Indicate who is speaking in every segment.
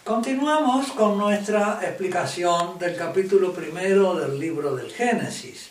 Speaker 1: Continuamos con nuestra explicación del capítulo primero del libro del Génesis.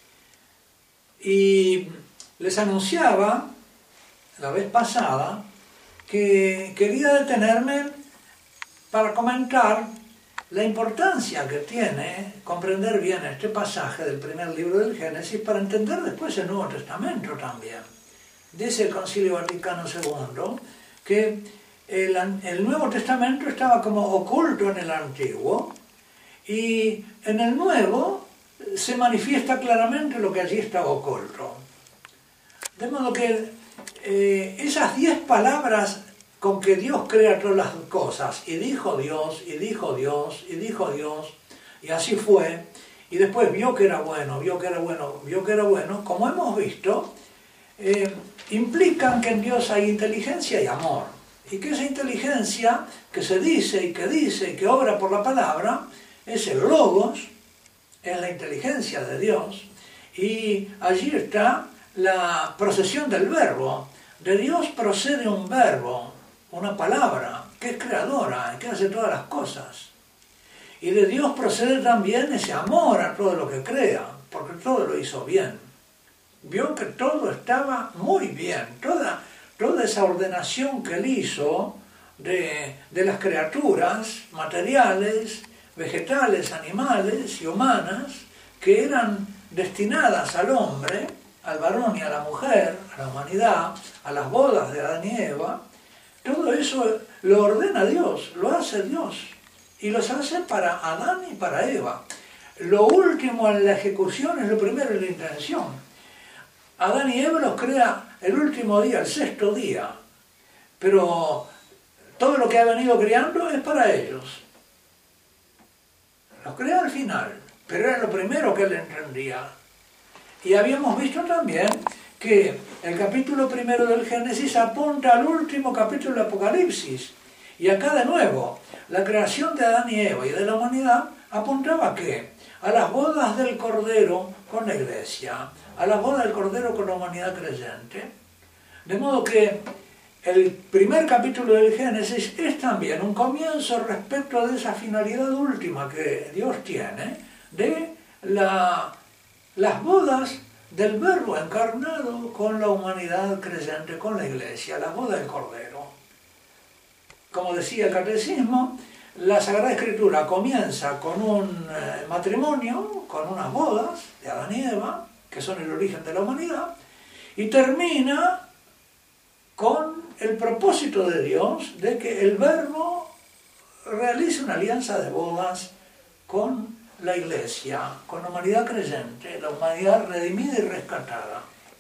Speaker 1: Y les anunciaba la vez pasada que quería detenerme para comentar la importancia que tiene comprender bien este pasaje del primer libro del Génesis para entender después el Nuevo Testamento también. Dice el Concilio Vaticano II que el Nuevo Testamento estaba como oculto en el Antiguo y en el Nuevo se manifiesta claramente lo que allí estaba oculto. De modo que esas 10 palabras con que Dios crea todas las cosas, y dijo Dios, y dijo Dios, y dijo Dios, y así fue, y después vio que era bueno, vio que era bueno, vio que era bueno, como hemos visto, implican que en Dios hay inteligencia y amor, y que esa inteligencia que se dice y que obra por la palabra, es el logos, es la inteligencia de Dios, y allí está la procesión del verbo. De Dios procede un verbo, una palabra, que es creadora, que hace todas las cosas. Y de Dios procede también ese amor a todo lo que crea, porque todo lo hizo bien. Vio que todo estaba muy bien, toda esa ordenación que él hizo de las criaturas materiales, vegetales, animales y humanas, que eran destinadas al hombre, al varón y a la mujer, a la humanidad, a las bodas de Adán y Eva. Todo eso lo ordena Dios, lo hace Dios, y los hace para Adán y para Eva. Lo último en la ejecución es lo primero en la intención. Adán y Eva los crea el último día, el 6º día, pero todo lo que ha venido creando es para ellos. Los crea al final, pero era lo primero que él entendía. Y habíamos visto también que el capítulo primero del Génesis apunta al último capítulo del Apocalipsis. Y acá de nuevo, la creación de Adán y Eva y de la humanidad apuntaba ¿a qué? A las bodas del Cordero con la Iglesia, a las bodas del Cordero con la humanidad creyente. De modo que el primer capítulo del Génesis es también un comienzo respecto de esa finalidad última que Dios tiene de las bodas del Verbo encarnado con la humanidad creyente, con la Iglesia, la boda del Cordero. Como decía el Catecismo, la Sagrada Escritura comienza con un matrimonio, con unas bodas de Adán y Eva, que son el origen de la humanidad, y termina con el propósito de Dios de que el Verbo realice una alianza de bodas con la Iglesia, con la humanidad creyente, la humanidad redimida y rescatada.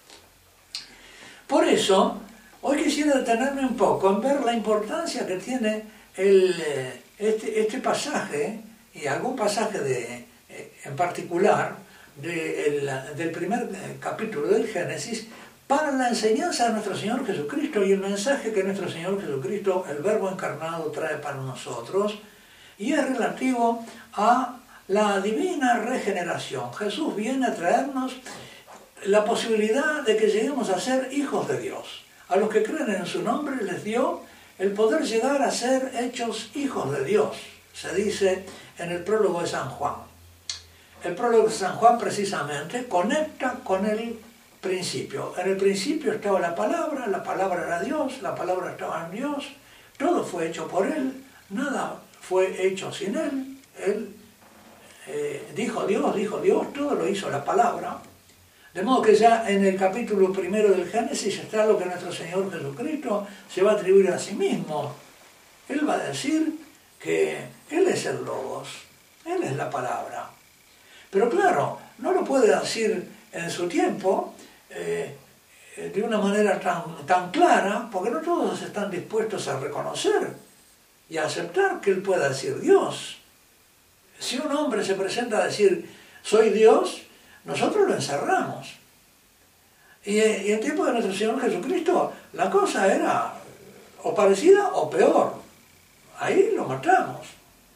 Speaker 1: Por eso, hoy quisiera detenerme un poco en ver la importancia que tiene este pasaje, y algún pasaje en particular del primer capítulo del Génesis, para la enseñanza de nuestro Señor Jesucristo y el mensaje que nuestro Señor Jesucristo, el Verbo encarnado, trae para nosotros, y es relativo a la divina regeneración. Jesús viene a traernos la posibilidad de que lleguemos a ser hijos de Dios. A los que creen en su nombre les dio el poder llegar a ser hechos hijos de Dios, se dice en el prólogo de San Juan. El prólogo de San Juan precisamente conecta con el principio. En el principio estaba la palabra era Dios, la palabra estaba en Dios, todo fue hecho por Él, nada fue hecho sin Él. Él dijo Dios, todo lo hizo la palabra. De modo que ya en el capítulo primero del Génesis está lo que nuestro Señor Jesucristo se va a atribuir a sí mismo. Él va a decir que Él es el Logos, Él es la palabra. Pero claro, no lo puede decir en su tiempo de una manera tan clara, porque no todos están dispuestos a reconocer y a aceptar que Él pueda decir Dios. Si un hombre se presenta a decir, soy Dios, nosotros lo encerramos. Y en tiempo de nuestro Señor Jesucristo, la cosa era o parecida o peor. Ahí lo matamos.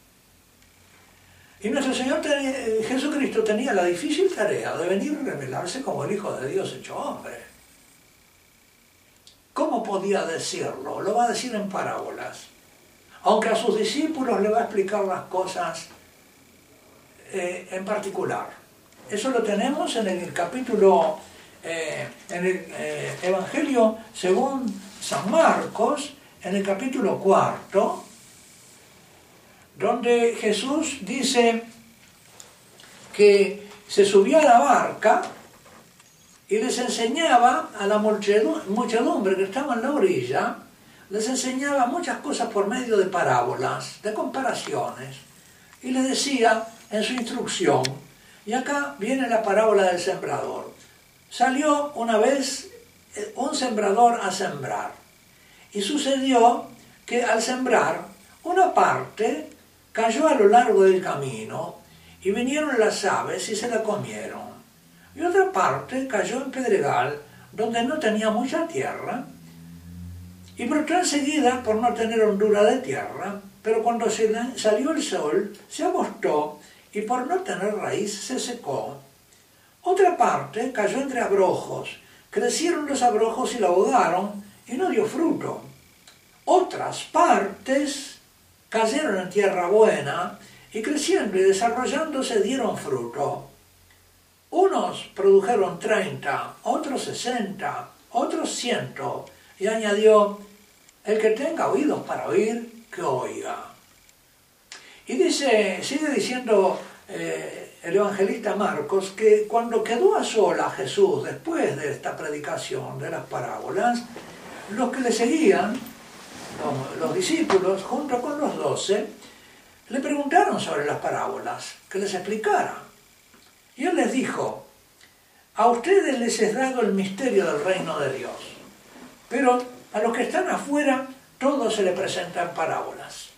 Speaker 1: Y nuestro Señor Jesucristo tenía la difícil tarea de venir a revelarse como el Hijo de Dios hecho hombre. ¿Cómo podía decirlo? Lo va a decir en parábolas. aunque a sus discípulos le va a explicar las cosas en particular. Eso lo tenemos en el capítulo, en el Evangelio según San Marcos, en el capítulo 4, donde Jesús dice que se subió a la barca y les enseñaba a la muchedumbre que estaba en la orilla, les enseñaba muchas cosas por medio de parábolas, de comparaciones, y les decía en su instrucción, y acá viene la parábola del sembrador. Salió una vez un sembrador a sembrar, y sucedió que al sembrar, una parte cayó a lo largo del camino, y vinieron las aves y se la comieron. Y otra parte cayó en pedregal, donde no tenía mucha tierra, y brotó enseguida por no tener hondura de tierra, pero cuando salió el sol, se agostó, y por no tener raíz se secó. Otra parte cayó entre abrojos, crecieron los abrojos y la ahogaron, y no dio fruto. Otras partes cayeron en tierra buena, y creciendo y desarrollándose dieron fruto. Unos produjeron 30, otros 60, otros 100, y añadió, el que tenga oídos para oír, que oiga. Y sigue diciendo el evangelista Marcos que cuando quedó a solas Jesús, después de esta predicación de las parábolas, los que le seguían, los discípulos, junto con los 12, le preguntaron sobre las parábolas, que les explicara. Y él les dijo, a ustedes les es dado el misterio del reino de Dios, pero a los que están afuera, todo se le presenta en parábolas.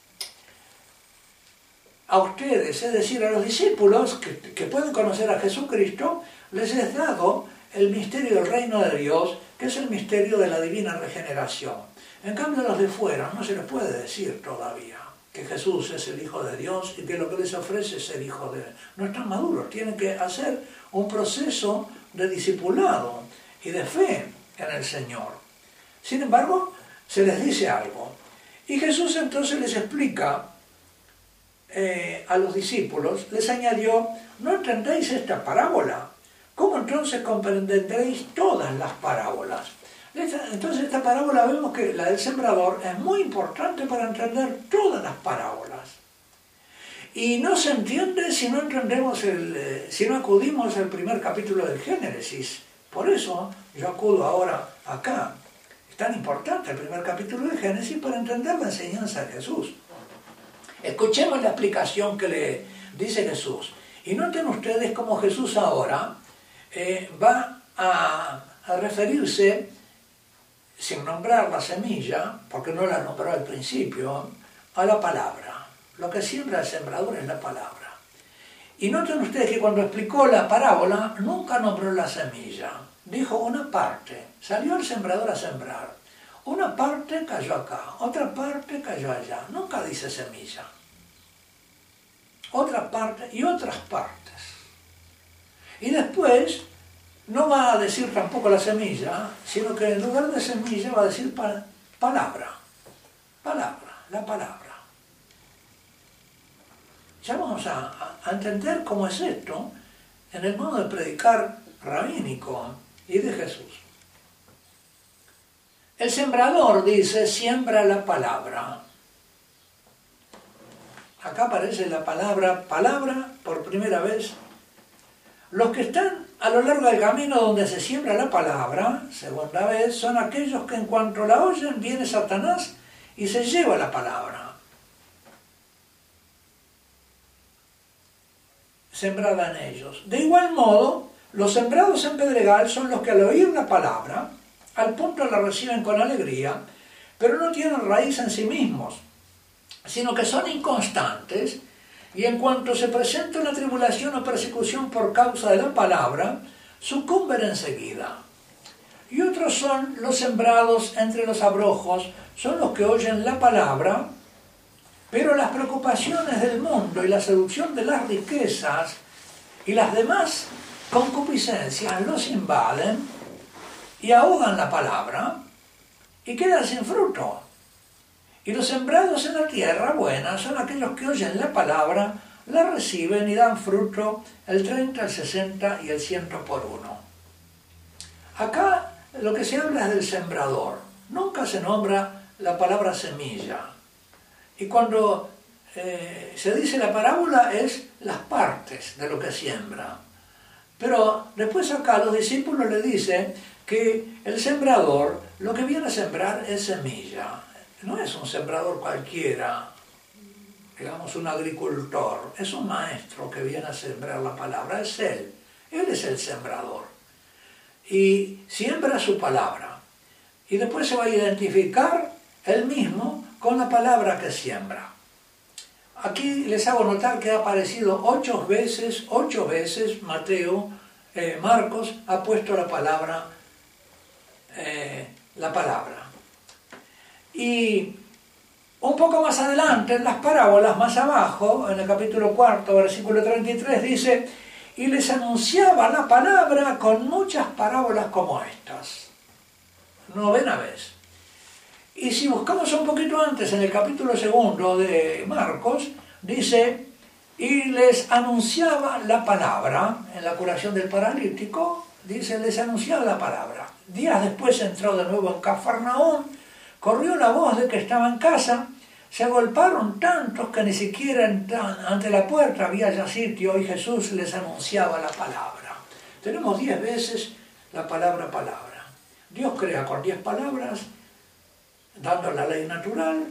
Speaker 1: A ustedes, es decir, a los discípulos que pueden conocer a Jesucristo, les es dado el misterio del reino de Dios, que es el misterio de la divina regeneración. En cambio, a los de fuera no se les puede decir todavía que Jesús es el Hijo de Dios y que lo que les ofrece es el Hijo de Dios. No están maduros, tienen que hacer un proceso de discipulado y de fe en el Señor. Sin embargo, se les dice algo. Y Jesús entonces les explica a los discípulos, les añadió, ¿no entendéis esta parábola? ¿Cómo entonces comprenderéis todas las parábolas? Entonces esta parábola vemos que la del sembrador es muy importante para entender todas las parábolas. Y no se entiende si no entendemos si no acudimos al primer capítulo del Génesis. Por eso yo acudo ahora acá. Es tan importante el primer capítulo del Génesis para entender la enseñanza de Jesús. Escuchemos la explicación que le dice Jesús. Y noten ustedes cómo Jesús ahora va a referirse, sin nombrar la semilla, porque no la nombró al principio, a la palabra. Lo que siembra el sembrador es la palabra. Y noten ustedes que cuando explicó la parábola, nunca nombró la semilla. Dijo una parte. Salió el sembrador a sembrar. Una parte cayó acá, otra parte cayó allá. Nunca dice semilla. Otra parte y otras partes. Y después no va a decir tampoco la semilla, sino que en lugar de semilla va a decir palabra. Palabra, la palabra. Ya vamos a entender cómo es esto en el modo de predicar rabínico y de Jesús. El sembrador, dice, siembra la palabra. Acá aparece la palabra por primera vez. Los que están a lo largo del camino donde se siembra la palabra, segunda vez, son aquellos que en cuanto la oyen viene Satanás y se lleva la palabra. Sembrada en ellos. De igual modo, los sembrados en pedregal son los que al oír la palabra, al punto la reciben con alegría, pero no tienen raíz en sí mismos, sino que son inconstantes, y en cuanto se presenta una tribulación o persecución por causa de la palabra, sucumben enseguida. Y otros son los sembrados entre los abrojos, son los que oyen la palabra, pero las preocupaciones del mundo y la seducción de las riquezas y las demás concupiscencias los invaden y ahogan la palabra y quedan sin fruto. Y los sembrados en la tierra buena son aquellos que oyen la palabra, la reciben y dan fruto el 30, el 60 y el 100 por uno. Acá lo que se habla es del sembrador. Nunca se nombra la palabra semilla. Y cuando se dice la parábola es las partes de lo que siembra. Pero después acá los discípulos le dicen que el sembrador lo que viene a sembrar es semilla. No es un sembrador cualquiera, digamos un agricultor, es un maestro que viene a sembrar la palabra, es él es el sembrador. Y siembra su palabra. Y después se va a identificar él mismo con la palabra que siembra. Aquí les hago notar que ha aparecido 8 veces, Marcos ha puesto la palabra. Y un poco más adelante, en las parábolas, más abajo, en el capítulo 4, versículo 33, dice: y les anunciaba la palabra con muchas parábolas como estas. 9ª vez. Y si buscamos un poquito antes, en el capítulo 2 de Marcos, dice: y les anunciaba la palabra, en la curación del paralítico, dice, les anunciaba la palabra. Días después entró de nuevo en Cafarnaúm, corrió la voz de que estaba en casa, se agolparon tantos que ni siquiera ante la puerta había ya sitio, y Jesús les anunciaba la palabra. Tenemos 10 veces la palabra. Dios crea con 10 palabras, dando la ley natural.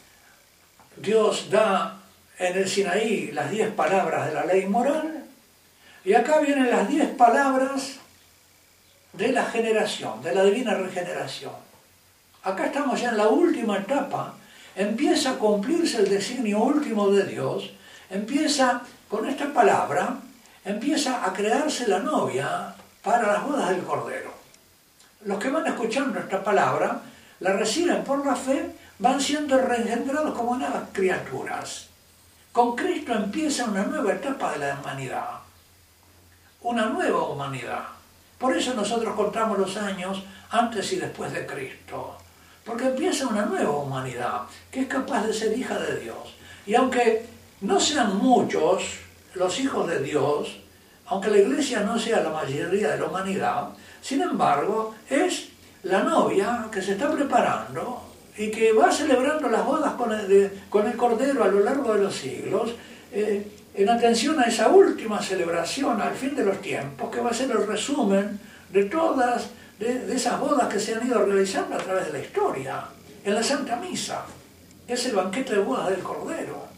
Speaker 1: Dios da en el Sinaí las 10 palabras de la ley moral, y acá vienen las 10 palabras de la generación, de la divina regeneración. Acá estamos ya en la última etapa, empieza a cumplirse el designio último de Dios, empieza con esta palabra, empieza a crearse la novia para las bodas del Cordero. Los que van escuchando esta palabra, la reciben por la fe, van siendo reengendrados como nuevas criaturas. Con Cristo empieza una nueva etapa de la humanidad, una nueva humanidad. Por eso nosotros contamos los años antes y después de Cristo, porque empieza una nueva humanidad que es capaz de ser hija de Dios. Y aunque no sean muchos los hijos de Dios, aunque la iglesia no sea la mayoría de la humanidad, sin embargo es la novia que se está preparando y que va celebrando las bodas con el Cordero a lo largo de los siglos, en atención a esa última celebración al fin de los tiempos, que va a ser el resumen de todas de esas bodas que se han ido realizando a través de la historia, en la Santa Misa, que es el banquete de bodas del Cordero.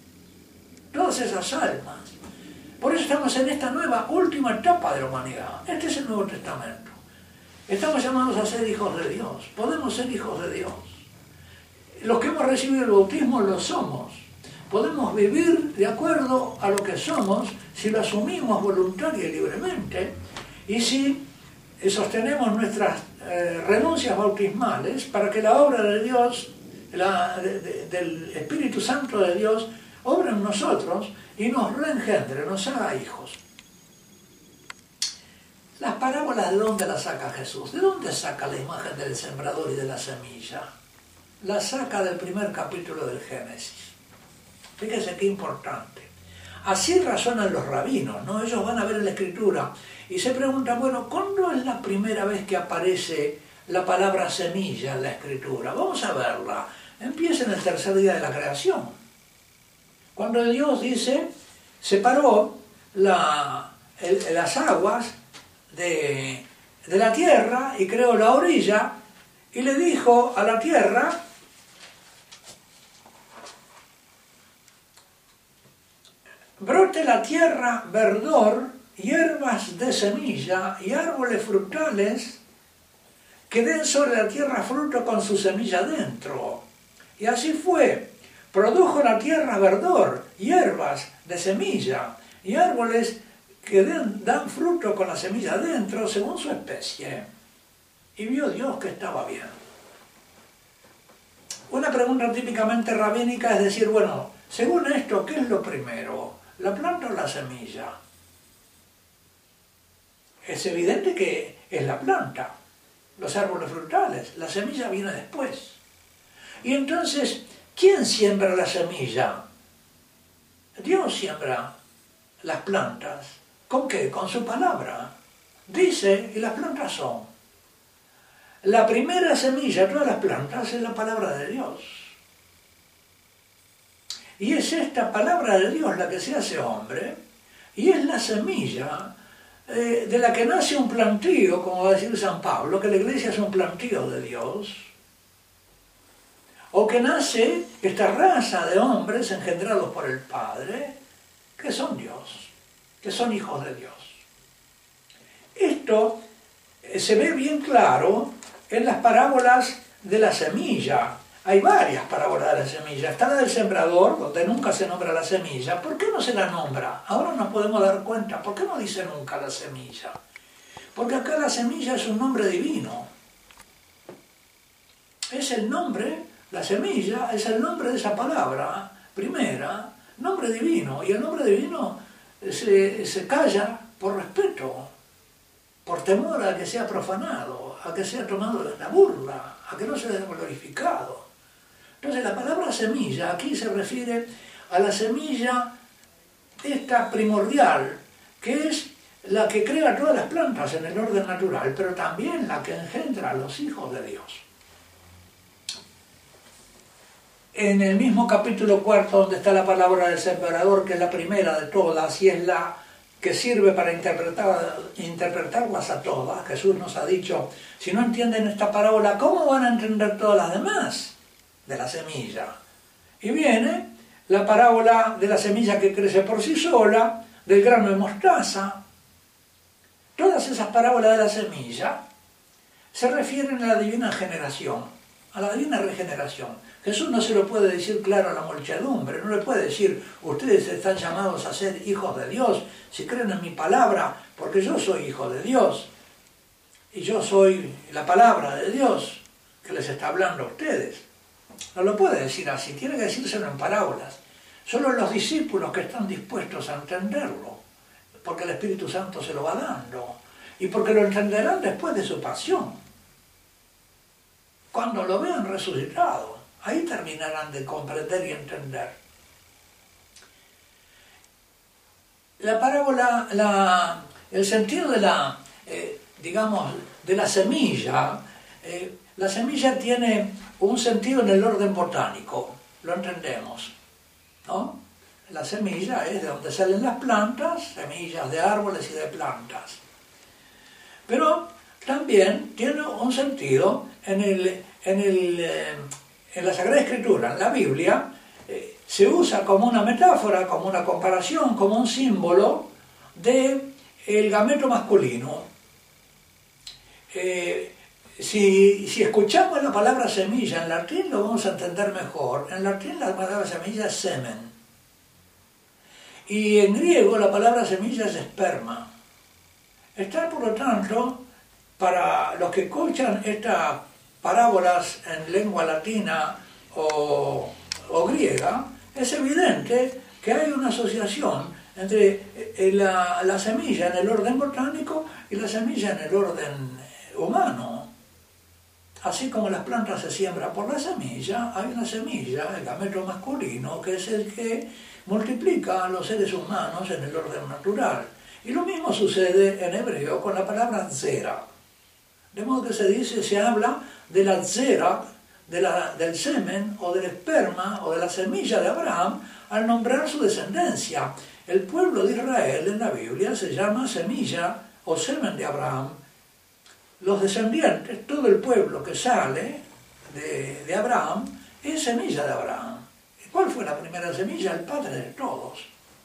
Speaker 1: Todas esas almas. Por eso estamos en esta nueva, última etapa de la humanidad. Este es el Nuevo Testamento. Estamos llamados a ser hijos de Dios. Podemos ser hijos de Dios. Los que hemos recibido el bautismo lo somos. Podemos vivir de acuerdo a lo que somos si lo asumimos voluntaria y libremente, y si sostenemos nuestras renuncias bautismales para que la obra de Dios, del Espíritu Santo de Dios, obra en nosotros y nos reengendre, nos haga hijos. Las parábolas, ¿de dónde las saca Jesús? ¿De dónde saca la imagen del sembrador y de la semilla? La saca del primer capítulo del Génesis. Fíjense qué importante. Así razonan los rabinos, ¿no? Ellos van a ver en la Escritura y se preguntan, bueno, ¿cuándo es la primera vez que aparece la palabra semilla en la Escritura? Vamos a verla. Empieza en el tercer día de la creación. Cuando Dios dice, separó las aguas de la tierra y creó la orilla, y le dijo a la tierra: brote la tierra verdor, hierbas de semilla y árboles frutales que den sobre la tierra fruto con su semilla dentro. Y así fue. Produjo la tierra verdor, hierbas de semilla y árboles que dan fruto con la semilla dentro según su especie. Y vio Dios que estaba bien. Una pregunta típicamente rabínica es decir, bueno, según esto, ¿qué es lo primero? ¿La planta o la semilla? Es evidente que es la planta, los árboles frutales, la semilla viene después. Y entonces, ¿quién siembra la semilla? Dios siembra las plantas. ¿Con qué? Con su palabra. Dice, y las plantas son. La primera semilla de todas las plantas es la palabra de Dios. Y es esta palabra de Dios la que se hace hombre, y es la semilla de la que nace un plantío, como va a decir San Pablo, que la iglesia es un plantío de Dios, o que nace esta raza de hombres engendrados por el Padre, que son Dios, que son hijos de Dios. Esto se ve bien claro en las parábolas de la semilla. Hay varias parábolas de la semilla. Está la del sembrador, donde nunca se nombra la semilla. ¿Por qué no se la nombra? Ahora nos podemos dar cuenta. ¿Por qué no dice nunca la semilla? Porque acá la semilla es un nombre divino. Es el nombre, la semilla, es el nombre de esa palabra primera, nombre divino. Y el nombre divino se calla por respeto, por temor a que sea profanado, a que sea tomado en la burla, a que no sea glorificado. Entonces la palabra semilla aquí se refiere a la semilla esta primordial, que es la que crea todas las plantas en el orden natural, pero también la que engendra a los hijos de Dios. En el mismo capítulo 4, donde está la palabra del sembrador, que es la primera de todas y es la que sirve para interpretarlas a todas, Jesús nos ha dicho, si no entienden esta parábola, ¿cómo van a entender todas las demás? De la semilla. Y viene la parábola de la semilla que crece por sí sola, del grano de mostaza. Todas esas parábolas de la semilla se refieren a la divina generación, a la divina regeneración. Jesús no se lo puede decir claro a la muchedumbre, no le puede decir, ustedes están llamados a ser hijos de Dios, si creen en mi palabra, porque yo soy hijo de Dios, y yo soy la palabra de Dios que les está hablando a ustedes. No lo puede decir así, tiene que decírselo en parábolas. Solo los discípulos que están dispuestos a entenderlo, porque el Espíritu Santo se lo va dando, y porque lo entenderán después de su pasión. Cuando lo vean resucitado, ahí terminarán de comprender y entender. La parábola, el sentido de la, de la semilla, la semilla tiene un sentido en el orden botánico, lo entendemos, ¿no? La semilla es de donde salen las plantas, semillas de árboles y de plantas. Pero también tiene un sentido en la Sagrada Escritura, en la Biblia, se usa como una metáfora, como una comparación, como un símbolo del gameto masculino. Si escuchamos la palabra semilla en latín lo vamos a entender mejor. En latín la palabra semilla es semen. Y en griego la palabra semilla es esperma. Está, por lo tanto, para los que escuchan estas parábolas en lengua latina o griega, es evidente que hay una asociación entre la semilla en el orden botánico y la semilla en el orden humano. Así como las plantas se siembran por la semilla, hay una semilla, el gameto masculino, que es el que multiplica a los seres humanos en el orden natural. Y lo mismo sucede en hebreo con la palabra zera. De modo que se habla de la zera, del semen o del esperma o de la semilla de Abraham al nombrar su descendencia. El pueblo de Israel en la Biblia se llama semilla o semen de Abraham. Los descendientes, todo el pueblo que sale de Abraham, es semilla de Abraham. ¿Y cuál fue la primera semilla? El padre de todos.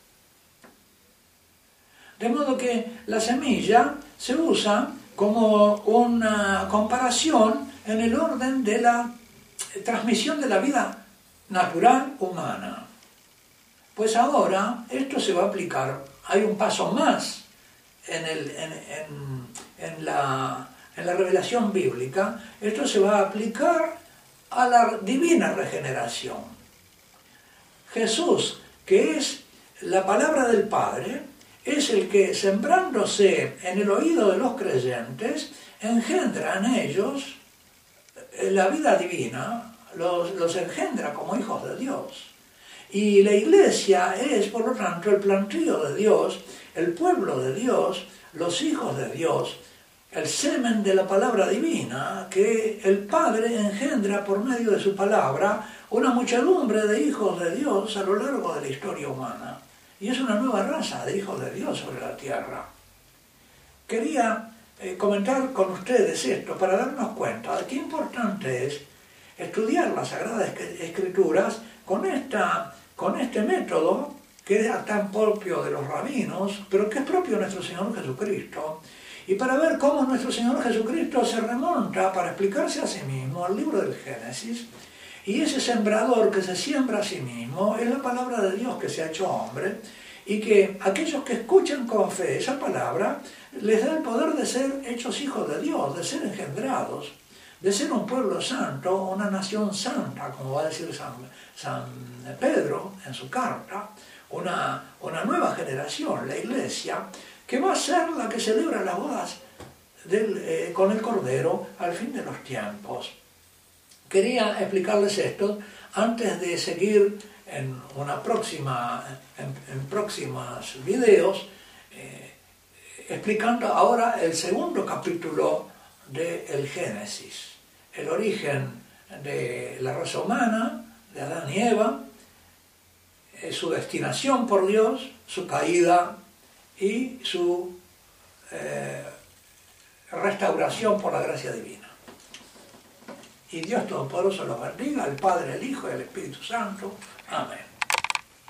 Speaker 1: De modo que la semilla se usa como una comparación en el orden de la transmisión de la vida natural humana. Pues ahora esto se va a aplicar, hay un paso más en la revelación bíblica, esto se va a aplicar a la divina regeneración. Jesús, que es la palabra del Padre, es el que, sembrándose en el oído de los creyentes, engendra en ellos la vida divina, los engendra como hijos de Dios. Y la iglesia es, por lo tanto, el plantío de Dios, el pueblo de Dios, los hijos de Dios, el semen de la palabra divina, que el Padre engendra por medio de su palabra una muchedumbre de hijos de Dios a lo largo de la historia humana. Y es una nueva raza de hijos de Dios sobre la tierra. Quería comentar con ustedes esto para darnos cuenta de qué importante es estudiar las Sagradas Escrituras con este método que es tan propio de los rabinos, pero que es propio de nuestro Señor Jesucristo, y para ver cómo nuestro Señor Jesucristo se remonta para explicarse a sí mismo al libro del Génesis, y ese sembrador que se siembra a sí mismo es la palabra de Dios que se ha hecho hombre, y que aquellos que escuchan con fe esa palabra les da el poder de ser hechos hijos de Dios, de ser engendrados, de ser un pueblo santo, una nación santa, como va a decir San Pedro en su carta, una nueva generación, la iglesia, que va a ser la que celebra las bodas con el Cordero al fin de los tiempos. Quería explicarles esto antes de seguir en próximos videos, explicando ahora el segundo capítulo del Génesis, el origen de la raza humana, de Adán y Eva, su destinación por Dios, su caída y su restauración por la gracia divina. Y Dios Todopoderoso los bendiga, el Padre, el Hijo y el Espíritu Santo. Amén.